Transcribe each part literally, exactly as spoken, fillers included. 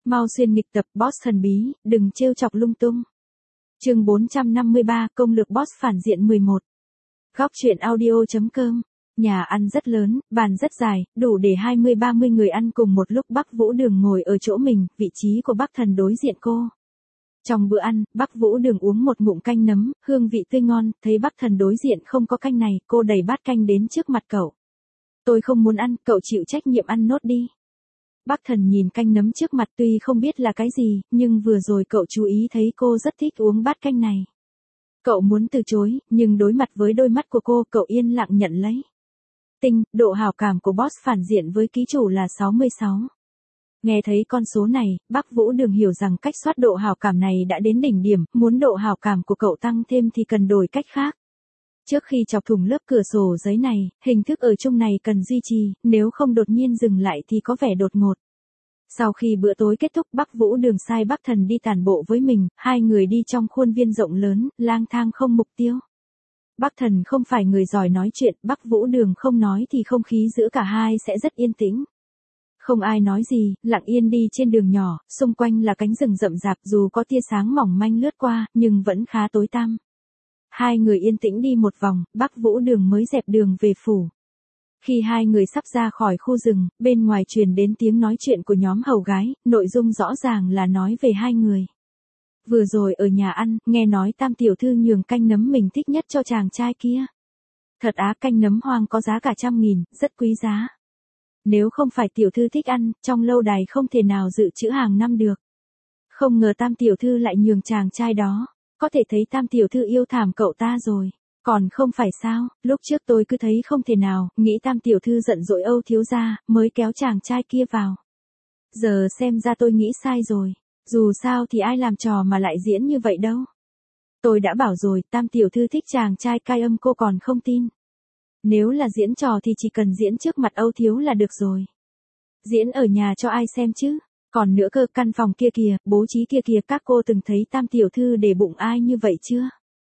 Mau xuyên nghịch tập boss thần bí, đừng trêu chọc lung tung. Chương bốn trăm năm mươi ba, công lược boss phản diện mười một. Góc truyện audio.com. Nhà ăn rất lớn, bàn rất dài, đủ để hai mươi ba mươi người ăn cùng một lúc. Bắc Vũ Đường ngồi ở chỗ mình, vị trí của Bắc Thần đối diện cô. Trong bữa ăn, Bắc Vũ Đường uống một ngụm canh nấm, hương vị tươi ngon, thấy Bắc Thần đối diện không có canh này, cô đẩy bát canh đến trước mặt cậu. Tôi không muốn ăn, cậu chịu trách nhiệm ăn nốt đi. Bắc Thần nhìn canh nấm trước mặt tuy không biết là cái gì, nhưng vừa rồi cậu chú ý thấy cô rất thích uống bát canh này. Cậu muốn từ chối, nhưng đối mặt với đôi mắt của cô, cậu yên lặng nhận lấy. Tinh, độ hảo cảm của boss phản diện với ký chủ là sáu mươi sáu. Nghe thấy con số này, Bắc Vũ Đường hiểu rằng cách soát độ hảo cảm này đã đến đỉnh điểm, muốn độ hảo cảm của cậu tăng thêm thì cần đổi cách khác. Trước khi chọc thủng lớp cửa sổ giấy này, hình thức ở chung này cần duy trì, nếu không đột nhiên dừng lại thì có vẻ đột ngột. Sau khi bữa tối kết thúc, Bắc Vũ Đường sai Bắc Thần đi tản bộ với mình, hai người đi trong khuôn viên rộng lớn, lang thang không mục tiêu. Bắc Thần không phải người giỏi nói chuyện, Bắc Vũ Đường không nói thì không khí giữa cả hai sẽ rất yên tĩnh. Không ai nói gì, lặng yên đi trên đường nhỏ, xung quanh là cánh rừng rậm rạp, dù có tia sáng mỏng manh lướt qua, nhưng vẫn khá tối tăm. Hai người yên tĩnh đi một vòng, Bắc Vũ Đường mới dẹp đường về phủ. Khi hai người sắp ra khỏi khu rừng, bên ngoài truyền đến tiếng nói chuyện của nhóm hầu gái, nội dung rõ ràng là nói về hai người. Vừa rồi ở nhà ăn, nghe nói Tam tiểu thư nhường canh nấm mình thích nhất cho chàng trai kia. Thật á, canh nấm hoang có giá cả trăm nghìn, rất quý giá. Nếu không phải tiểu thư thích ăn, trong lâu đài không thể nào dự trữ hàng năm được. Không ngờ Tam tiểu thư lại nhường chàng trai đó, có thể thấy Tam tiểu thư yêu thảm cậu ta rồi. Còn không phải sao, lúc trước tôi cứ thấy không thể nào, nghĩ Tam tiểu thư giận dỗi Âu thiếu gia, mới kéo chàng trai kia vào. Giờ xem ra tôi nghĩ sai rồi, dù sao thì ai làm trò mà lại diễn như vậy đâu. Tôi đã bảo rồi, Tam tiểu thư thích chàng trai cai âm, cô còn không tin. Nếu là diễn trò thì chỉ cần diễn trước mặt Âu thiếu là được rồi. Diễn ở nhà cho ai xem chứ? Còn nữa cơ, căn phòng kia kìa, bố trí kia kìa, các cô từng thấy Tam tiểu thư để bụng ai như vậy chưa?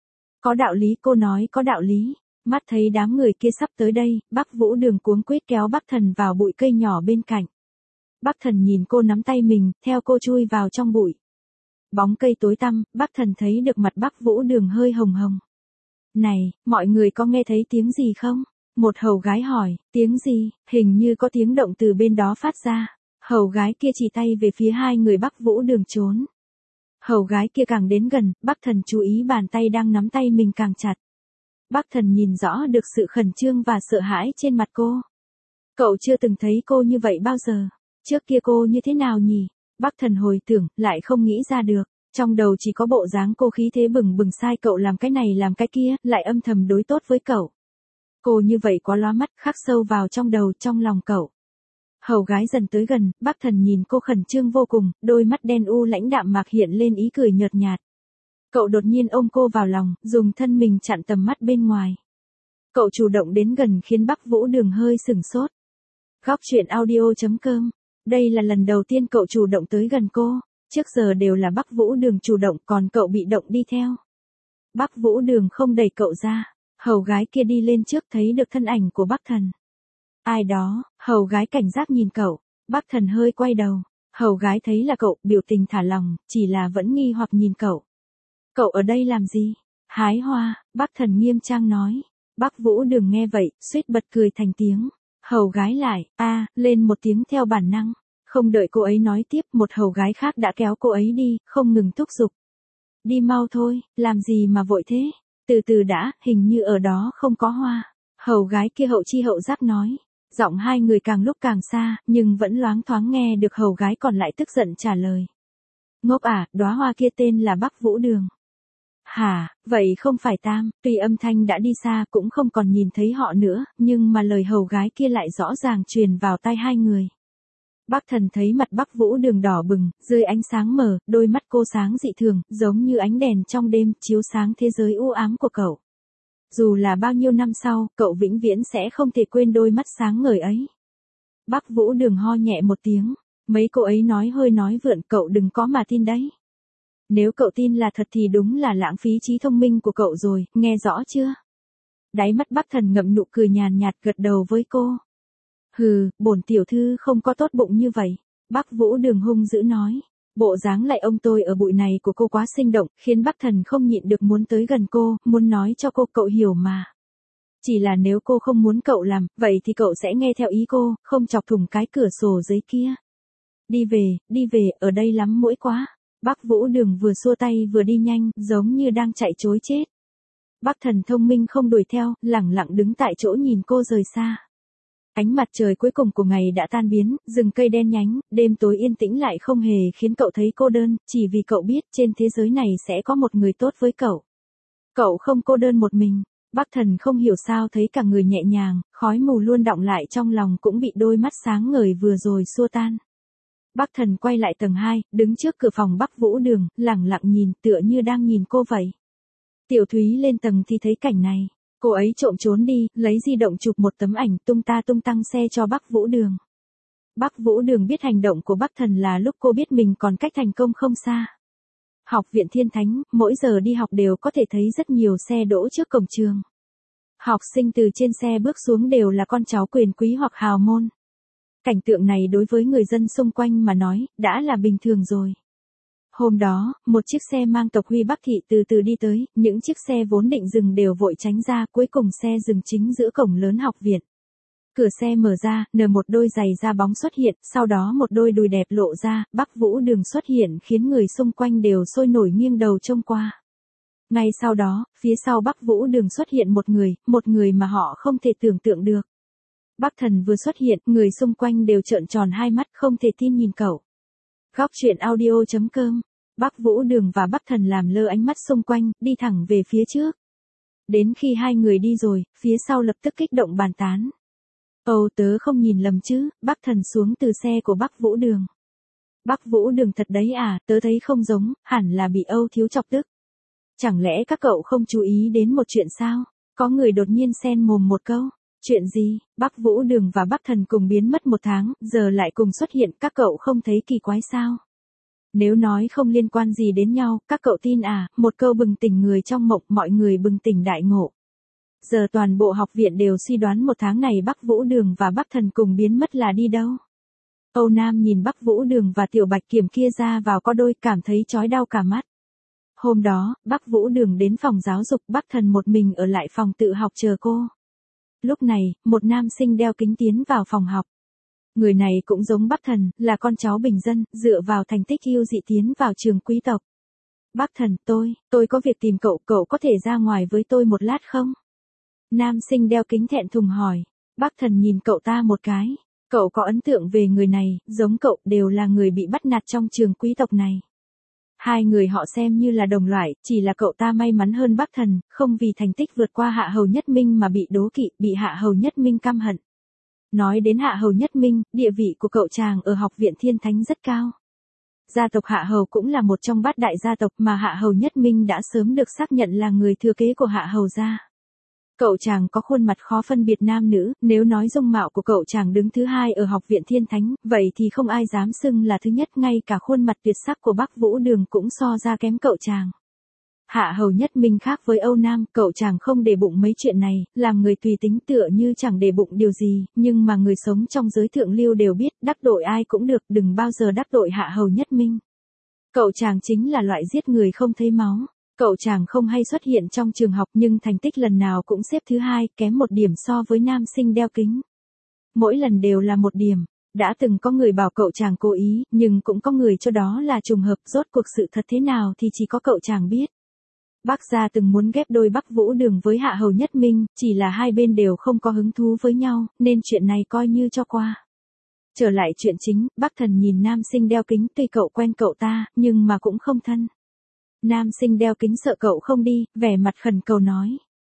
Có đạo lý, cô nói có đạo lý. Mắt thấy đám người kia sắp tới đây, Bắc Vũ Đường cuống quýt kéo Bắc Thần vào bụi cây nhỏ bên cạnh. Bắc Thần nhìn cô nắm tay mình, theo cô chui vào trong bụi. Bóng cây tối tăm, Bắc Thần thấy được mặt Bắc Vũ Đường hơi hồng hồng. Này, mọi người có nghe thấy tiếng gì không? Một hầu gái hỏi, tiếng gì? Hình như có tiếng động từ bên đó phát ra. Hầu gái kia chỉ tay về phía hai người Bắc Vũ Đường trốn. Hầu gái kia càng đến gần, Bắc Thần chú ý bàn tay đang nắm tay mình càng chặt. Bắc Thần nhìn rõ được sự khẩn trương và sợ hãi trên mặt cô. Cậu chưa từng thấy cô như vậy bao giờ. Trước kia cô như thế nào nhỉ? Bắc Thần hồi tưởng, lại không nghĩ ra được. Trong đầu chỉ có bộ dáng cô khí thế bừng bừng sai cậu làm cái này làm cái kia, lại âm thầm đối tốt với cậu. Cô như vậy quá lóa mắt, khắc sâu vào trong đầu, trong lòng cậu. Hầu gái dần tới gần, Bắc Thần nhìn cô khẩn trương vô cùng, đôi mắt đen u lãnh đạm mạc hiện lên ý cười nhợt nhạt. Cậu đột nhiên ôm cô vào lòng, dùng thân mình chặn tầm mắt bên ngoài. Cậu chủ động đến gần khiến Bắc Vũ Đường hơi sửng sốt. Góc truyện audio.com. Đây là lần đầu tiên cậu chủ động tới gần cô, trước giờ đều là Bắc Vũ Đường chủ động, còn cậu bị động đi theo. Bắc Vũ Đường không đẩy cậu ra, hầu gái kia đi lên trước thấy được thân ảnh của Bắc Thần. Ai đó, hầu gái cảnh giác nhìn cậu, Bắc Thần hơi quay đầu, hầu gái thấy là cậu, biểu tình thả lỏng, chỉ là vẫn nghi hoặc nhìn cậu. Cậu ở đây làm gì? Hái hoa, Bắc Thần nghiêm trang nói. Bắc Vũ Đường nghe vậy, suýt bật cười thành tiếng. Hầu gái lại, a, lên một tiếng theo bản năng. Không đợi cô ấy nói tiếp, một hầu gái khác đã kéo cô ấy đi, không ngừng thúc giục. Đi mau thôi, làm gì mà vội thế? Từ từ đã, hình như ở đó không có hoa. Hầu gái kia hậu chi hậu giác nói. Giọng hai người càng lúc càng xa, nhưng vẫn loáng thoáng nghe được hầu gái còn lại tức giận trả lời. Ngốc à, đóa hoa kia tên là Bắc Vũ Đường. Hả, vậy không phải Tam, tuy âm thanh đã đi xa cũng không còn nhìn thấy họ nữa, nhưng mà lời hầu gái kia lại rõ ràng truyền vào tai hai người. Bắc Thần thấy mặt Bắc Vũ Đường đỏ bừng, dưới ánh sáng mờ, đôi mắt cô sáng dị thường, giống như ánh đèn trong đêm, chiếu sáng thế giới u ám của cậu. Dù là bao nhiêu năm sau, cậu vĩnh viễn sẽ không thể quên đôi mắt sáng ngời ấy. Bắc Vũ Đường ho nhẹ một tiếng, mấy cô ấy nói hơi nói vượn, cậu đừng có mà tin đấy. Nếu cậu tin là thật thì đúng là lãng phí trí thông minh của cậu rồi, nghe rõ chưa? Đáy mắt Bắc Thần ngậm nụ cười nhàn nhạt gật đầu với cô. Hừ, bổn tiểu thư không có tốt bụng như vậy. Bắc Vũ Đường hung dữ nói. Bộ dáng lại ông tôi ở bụi này của cô quá sinh động, khiến Bắc Thần không nhịn được muốn tới gần cô, muốn nói cho cô cậu hiểu mà. Chỉ là nếu cô không muốn cậu làm, vậy thì cậu sẽ nghe theo ý cô, không chọc thủng cái cửa sổ giấy kia. Đi về, đi về, ở đây lắm muỗi quá. Bắc Vũ Đường vừa xua tay vừa đi nhanh, giống như đang chạy trối chết. Bắc Thần thông minh không đuổi theo, lẳng lặng đứng tại chỗ nhìn cô rời xa. Ánh mặt trời cuối cùng của ngày đã tan biến, rừng cây đen nhánh, đêm tối yên tĩnh lại không hề khiến cậu thấy cô đơn, chỉ vì cậu biết trên thế giới này sẽ có một người tốt với cậu. Cậu không cô đơn một mình. Bắc Thần không hiểu sao thấy cả người nhẹ nhàng, khói mù luôn đọng lại trong lòng cũng bị đôi mắt sáng ngời vừa rồi xua tan. Bắc Thần quay lại tầng hai, đứng trước cửa phòng Bắc Vũ Đường, lẳng lặng nhìn tựa như đang nhìn cô vậy. Tiểu Thúy lên tầng thì thấy cảnh này. Cô ấy trộm trốn đi, lấy di động chụp một tấm ảnh tung ta tung tăng xe cho Bắc Vũ Đường. Bắc Vũ Đường biết hành động của Bắc Thần là lúc cô biết mình còn cách thành công không xa. Học viện Thiên Thánh, mỗi giờ đi học đều có thể thấy rất nhiều xe đỗ trước cổng trường. Học sinh từ trên xe bước xuống đều là con cháu quyền quý hoặc hào môn. Cảnh tượng này đối với người dân xung quanh mà nói, đã là bình thường rồi. Hôm đó, một chiếc xe mang tộc Huy Bắc Thị từ từ đi tới, những chiếc xe vốn định dừng đều vội tránh ra, cuối cùng xe dừng chính giữa cổng lớn học viện. Cửa xe mở ra, nở một đôi giày da bóng xuất hiện, sau đó một đôi đùi đẹp lộ ra, Bắc Vũ Đường xuất hiện khiến người xung quanh đều sôi nổi nghiêng đầu trông qua. Ngay sau đó, phía sau Bắc Vũ Đường xuất hiện một người, một người mà họ không thể tưởng tượng được. Bắc Thần vừa xuất hiện, người xung quanh đều trợn tròn hai mắt không thể tin nhìn cậu. Góc truyện audio chấm com. Bắc Vũ Đường và Bắc Thần làm lơ ánh mắt xung quanh, đi thẳng về phía trước. Đến khi hai người đi rồi, phía sau lập tức kích động bàn tán. Âu tớ không nhìn lầm chứ, Bắc Thần xuống từ xe của Bắc Vũ Đường. Bắc Vũ Đường thật đấy à, tớ thấy không giống, hẳn là bị Âu thiếu chọc tức. Chẳng lẽ các cậu không chú ý đến một chuyện sao? Có người đột nhiên xen mồm một câu. Chuyện gì? Bắc Vũ Đường và Bắc Thần cùng biến mất một tháng, giờ lại cùng xuất hiện, các cậu không thấy kỳ quái sao? Nếu nói không liên quan gì đến nhau, các cậu tin à, một câu bừng tỉnh người trong mộng, mọi người bừng tỉnh đại ngộ. Giờ toàn bộ học viện đều suy đoán một tháng này Bắc Vũ Đường và Bắc Thần cùng biến mất là đi đâu. Âu Nam nhìn Bắc Vũ Đường và Tiểu Bạch Kiểm kia ra vào có đôi, cảm thấy chói đau cả mắt. Hôm đó, Bắc Vũ Đường đến phòng giáo dục, Bắc Thần một mình ở lại phòng tự học chờ cô. Lúc này, một nam sinh đeo kính tiến vào phòng học. Người này cũng giống Bắc Thần, là con cháu bình dân, dựa vào thành tích yêu dị tiến vào trường quý tộc. Bắc Thần, tôi, tôi có việc tìm cậu, cậu có thể ra ngoài với tôi một lát không? Nam sinh đeo kính thẹn thùng hỏi. Bắc Thần nhìn cậu ta một cái. Cậu có ấn tượng về người này, giống cậu, đều là người bị bắt nạt trong trường quý tộc này. Hai người họ xem như là đồng loại, chỉ là cậu ta may mắn hơn Bắc Thần, không vì thành tích vượt qua Hạ Hầu Nhất Minh mà bị đố kỵ, bị Hạ Hầu Nhất Minh căm hận. Nói đến Hạ Hầu Nhất Minh, địa vị của cậu chàng ở học viện Thiên Thánh rất cao. Gia tộc Hạ Hầu cũng là một trong bát đại gia tộc mà Hạ Hầu Nhất Minh đã sớm được xác nhận là người thừa kế của Hạ Hầu gia. Cậu chàng có khuôn mặt khó phân biệt nam nữ, nếu nói dung mạo của cậu chàng đứng thứ hai ở học viện Thiên Thánh, vậy thì không ai dám xưng là thứ nhất, ngay cả khuôn mặt tuyệt sắc của Bắc Vũ Đường cũng so ra kém cậu chàng. Hạ Hầu Nhất Minh khác với Âu Nam, cậu chàng không để bụng mấy chuyện này, làm người tùy tính tựa như chẳng để bụng điều gì, nhưng mà người sống trong giới thượng lưu đều biết, đắc tội ai cũng được, đừng bao giờ đắc tội Hạ Hầu Nhất Minh. Cậu chàng chính là loại giết người không thấy máu. Cậu chàng không hay xuất hiện trong trường học nhưng thành tích lần nào cũng xếp thứ hai, kém một điểm so với nam sinh đeo kính. Mỗi lần đều là một điểm. Đã từng có người bảo cậu chàng cố ý, nhưng cũng có người cho đó là trùng hợp, rốt cuộc sự thật thế nào thì chỉ có cậu chàng biết. Bác gia từng muốn ghép đôi Bắc Vũ Đường với Hạ Hầu Nhất Minh, chỉ là hai bên đều không có hứng thú với nhau, nên chuyện này coi như cho qua. Trở lại chuyện chính, Bắc Thần nhìn nam sinh đeo kính, tuy cậu quen cậu ta, nhưng mà cũng không thân. Nam sinh đeo kính sợ cậu không đi, vẻ mặt khẩn cầu nói.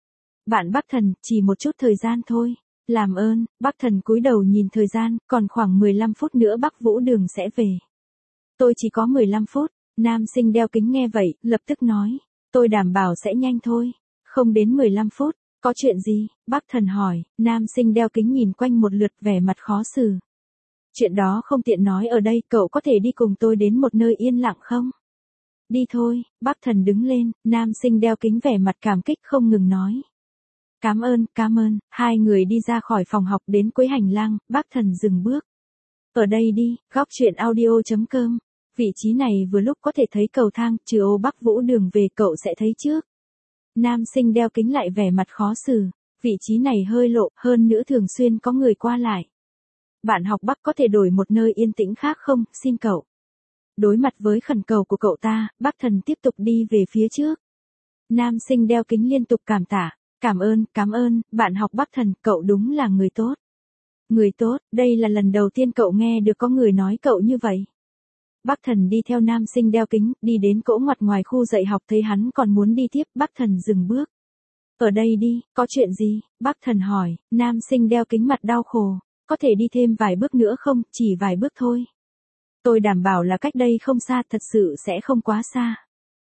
Bạn Bắc Thần, chỉ một chút thời gian thôi. Làm ơn, Bắc Thần cúi đầu nhìn thời gian, còn khoảng mười lăm phút nữa Bắc Vũ Đường sẽ về. Tôi chỉ có mười lăm phút, nam sinh đeo kính nghe vậy, lập tức nói. Tôi đảm bảo sẽ nhanh thôi. Không đến mười lăm phút, có chuyện gì? Bắc Thần hỏi, nam sinh đeo kính nhìn quanh một lượt vẻ mặt khó xử. Chuyện đó không tiện nói ở đây, cậu có thể đi cùng tôi đến một nơi yên lặng không? Đi thôi, Bắc Thần đứng lên, nam sinh đeo kính vẻ mặt cảm kích không ngừng nói. Cảm ơn, cảm ơn, hai người đi ra khỏi phòng học đến cuối hành lang, Bắc Thần dừng bước. Ở đây đi, góc truyện audio chấm com. Vị trí này vừa lúc có thể thấy cầu thang, trừ ô Bắc Vũ Đường về cậu sẽ thấy trước. Nam sinh đeo kính lại vẻ mặt khó xử. Vị trí này hơi lộ, hơn nữa thường xuyên có người qua lại. Bạn học Bắc có thể đổi một nơi yên tĩnh khác không, xin cậu. Đối mặt với khẩn cầu của cậu ta, Bắc Thần tiếp tục đi về phía trước. Nam sinh đeo kính liên tục cảm tạ. Cảm ơn, cảm ơn, bạn học Bắc Thần, cậu đúng là người tốt. Người tốt, đây là lần đầu tiên cậu nghe được có người nói cậu như vậy. Bắc Thần đi theo nam sinh đeo kính, đi đến cỗ ngoặt ngoài khu dạy học thấy hắn còn muốn đi tiếp, Bắc Thần dừng bước. Ở đây đi, có chuyện gì? Bắc Thần hỏi, nam sinh đeo kính mặt đau khổ. Có thể đi thêm vài bước nữa không, chỉ vài bước thôi. Tôi đảm bảo là cách đây không xa, thật sự sẽ không quá xa.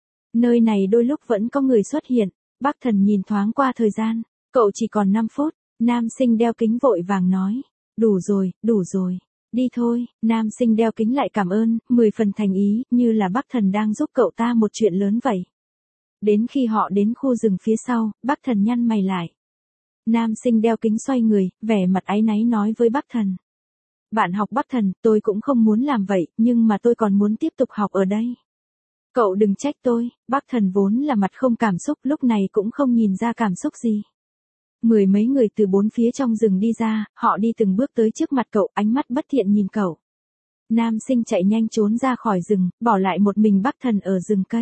Nơi này đôi lúc vẫn có người xuất hiện. Bắc Thần nhìn thoáng qua thời gian, cậu chỉ còn năm phút, nam sinh đeo kính vội vàng nói. Đủ rồi, đủ rồi. Đi thôi, nam sinh đeo kính lại cảm ơn, mười phần thành ý, như là Bắc Thần đang giúp cậu ta một chuyện lớn vậy. Đến khi họ đến khu rừng phía sau, Bắc Thần nhăn mày lại. Nam sinh đeo kính xoay người, vẻ mặt áy náy nói với Bắc Thần. Bạn học Bắc Thần, tôi cũng không muốn làm vậy, nhưng mà tôi còn muốn tiếp tục học ở đây. Cậu đừng trách tôi, Bắc Thần vốn là mặt không cảm xúc, lúc này cũng không nhìn ra cảm xúc gì. Mười mấy người từ bốn phía trong rừng đi ra, họ đi từng bước tới trước mặt cậu, ánh mắt bất thiện nhìn cậu. Nam sinh chạy nhanh trốn ra khỏi rừng, bỏ lại một mình Bắc Thần ở rừng cây.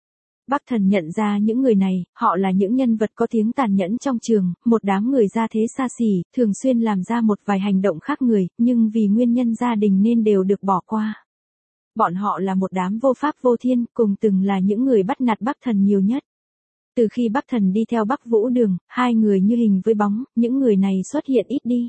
Bắc Thần nhận ra những người này, họ là những nhân vật có tiếng tàn nhẫn trong trường, một đám người gia thế xa xỉ, thường xuyên làm ra một vài hành động khác người, nhưng vì nguyên nhân gia đình nên đều được bỏ qua. Bọn họ là một đám vô pháp vô thiên, cùng từng là những người bắt nạt Bắc Thần nhiều nhất. Từ khi Bắc Thần đi theo Bắc Vũ Đường, hai người như hình với bóng, những người này xuất hiện ít đi.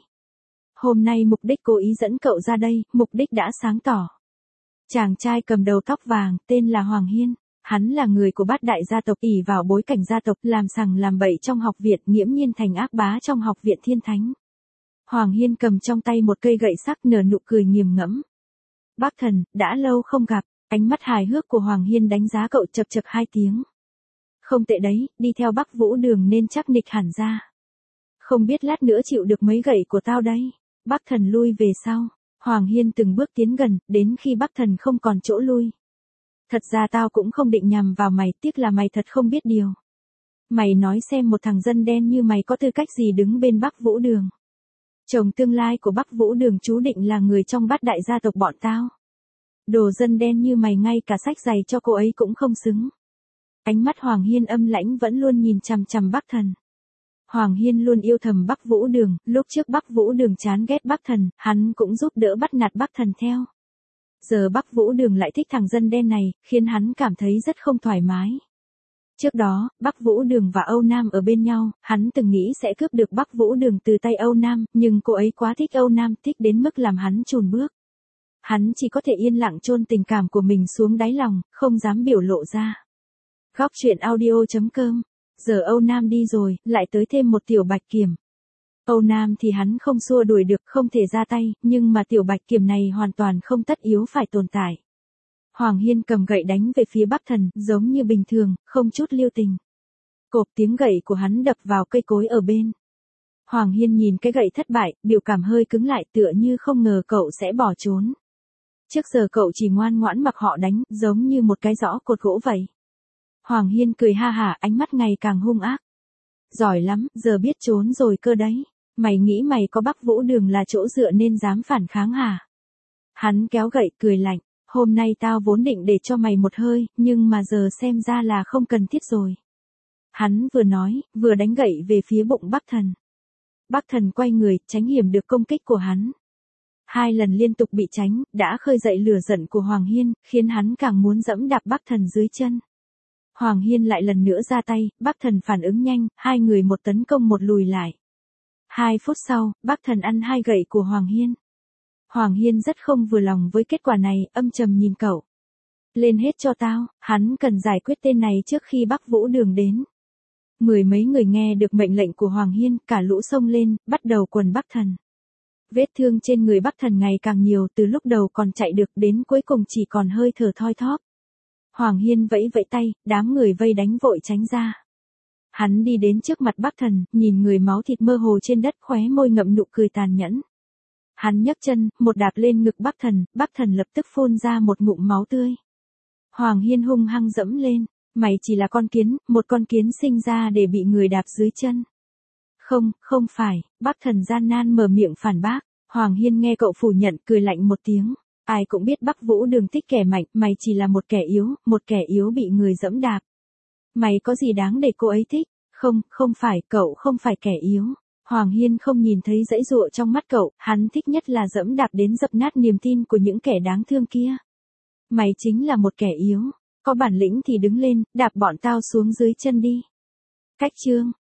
Hôm nay mục đích cố ý dẫn cậu ra đây, mục đích đã sáng tỏ. Chàng trai cầm đầu tóc vàng, tên là Hoàng Hiên. Hắn là người của bát đại gia tộc, ỷ vào bối cảnh gia tộc, làm sằng làm bậy trong học viện, nghiễm nhiên thành ác bá trong học viện Thiên Thánh. Hoàng Hiên cầm trong tay một cây gậy sắc, nở nụ cười nghiền ngẫm. Bắc Thần, đã lâu không gặp, ánh mắt hài hước của Hoàng Hiên đánh giá cậu, chập chập hai tiếng. Không tệ đấy, đi theo Bắc Vũ Đường nên chắc nịch hẳn ra. Không biết lát nữa chịu được mấy gậy của tao đây. Bắc Thần lui về sau. Hoàng Hiên từng bước tiến gần, đến khi Bắc Thần không còn chỗ lui. Thật ra tao cũng không định nhằm vào mày, tiếc là mày thật không biết điều. Mày nói xem, một thằng dân đen như mày có tư cách gì đứng bên Bắc Vũ Đường. Chồng tương lai của Bắc Vũ Đường chú định là người trong bát đại gia tộc bọn tao. Đồ dân đen như mày ngay cả sách giày cho cô ấy cũng không xứng. Ánh mắt Hoàng Hiên âm lãnh vẫn luôn nhìn chằm chằm Bắc Thần. Hoàng Hiên luôn yêu thầm Bắc Vũ Đường, lúc trước Bắc Vũ Đường chán ghét Bắc Thần, hắn cũng giúp đỡ bắt nạt Bắc Thần theo. Giờ Bắc Vũ Đường lại thích thằng dân đen này, khiến hắn cảm thấy rất không thoải mái. Trước đó, Bắc Vũ Đường và Âu Nam ở bên nhau, hắn từng nghĩ sẽ cướp được Bắc Vũ Đường từ tay Âu Nam, nhưng cô ấy quá thích Âu Nam, thích đến mức làm hắn chùn bước. Hắn chỉ có thể yên lặng chôn tình cảm của mình xuống đáy lòng, không dám biểu lộ ra. Góc truyện audio chấm com. Giờ Âu Nam đi rồi, lại tới thêm một Tiểu Bạch Kiểm. Âu Nam thì hắn không xua đuổi được, không thể ra tay, nhưng mà Tiểu Bạch Kiểm này hoàn toàn không tất yếu phải tồn tại. Hoàng Hiên cầm gậy đánh về phía Bắc Thần, giống như bình thường, không chút lưu tình. Cộp tiếng gậy của hắn đập vào cây cối ở bên. Hoàng Hiên nhìn cái gậy thất bại, biểu cảm hơi cứng lại, tựa như không ngờ cậu sẽ bỏ trốn. Trước giờ cậu chỉ ngoan ngoãn mặc họ đánh, giống như một cái giõ cột gỗ vậy. Hoàng Hiên cười ha hả, ánh mắt ngày càng hung ác. Giỏi lắm, giờ biết trốn rồi cơ đấy. Mày nghĩ mày có Bắc Vũ Đường là chỗ dựa nên dám phản kháng hả? Hắn kéo gậy, cười lạnh. Hôm nay tao vốn định để cho mày một hơi, nhưng mà giờ xem ra là không cần thiết rồi. Hắn vừa nói, vừa đánh gậy về phía bụng Bắc Thần. Bắc Thần quay người, tránh hiểm được công kích của hắn. Hai lần liên tục bị tránh, đã khơi dậy lửa giận của Hoàng Hiên, khiến hắn càng muốn dẫm đạp Bắc Thần dưới chân. Hoàng Hiên lại lần nữa ra tay, Bắc Thần phản ứng nhanh, hai người một tấn công một lùi lại. Hai phút sau, Bắc Thần ăn hai gậy của Hoàng Hiên. Hoàng Hiên rất không vừa lòng với kết quả này, âm trầm nhìn cậu. Lên hết cho tao, hắn cần giải quyết tên này trước khi Bắc Vũ Đường đến. Mười mấy người nghe được mệnh lệnh của Hoàng Hiên, cả lũ xông lên, bắt đầu quần Bắc Thần. Vết thương trên người Bắc Thần ngày càng nhiều, từ lúc đầu còn chạy được đến cuối cùng chỉ còn hơi thở thoi thóp. Hoàng Hiên vẫy vẫy tay, đám người vây đánh vội tránh ra. Hắn đi đến trước mặt Bắc Thần, nhìn người máu thịt mơ hồ trên đất, khóe môi ngậm nụ cười tàn nhẫn. hắn nhấc chân, một đạp lên ngực Bắc Thần, Bắc Thần lập tức phun ra một ngụm máu tươi. Hoàng Hiên hung hăng dẫm lên, mày chỉ là con kiến, một con kiến sinh ra để bị người đạp dưới chân. Không, không phải, Bắc Thần gian nan mở miệng phản bác. Hoàng Hiên nghe cậu phủ nhận, cười lạnh một tiếng. Ai cũng biết Bắc Vũ Đường thích kẻ mạnh, mày chỉ là một kẻ yếu, một kẻ yếu bị người dẫm đạp. Mày có gì đáng để cô ấy thích? Không, không phải, cậu không phải kẻ yếu. Hoàng Hiên không nhìn thấy dãy dụa trong mắt cậu, hắn thích nhất là dẫm đạp đến dập nát niềm tin của những kẻ đáng thương kia. Mày chính là một kẻ yếu, có bản lĩnh thì đứng lên, đạp bọn tao xuống dưới chân đi. Cách chương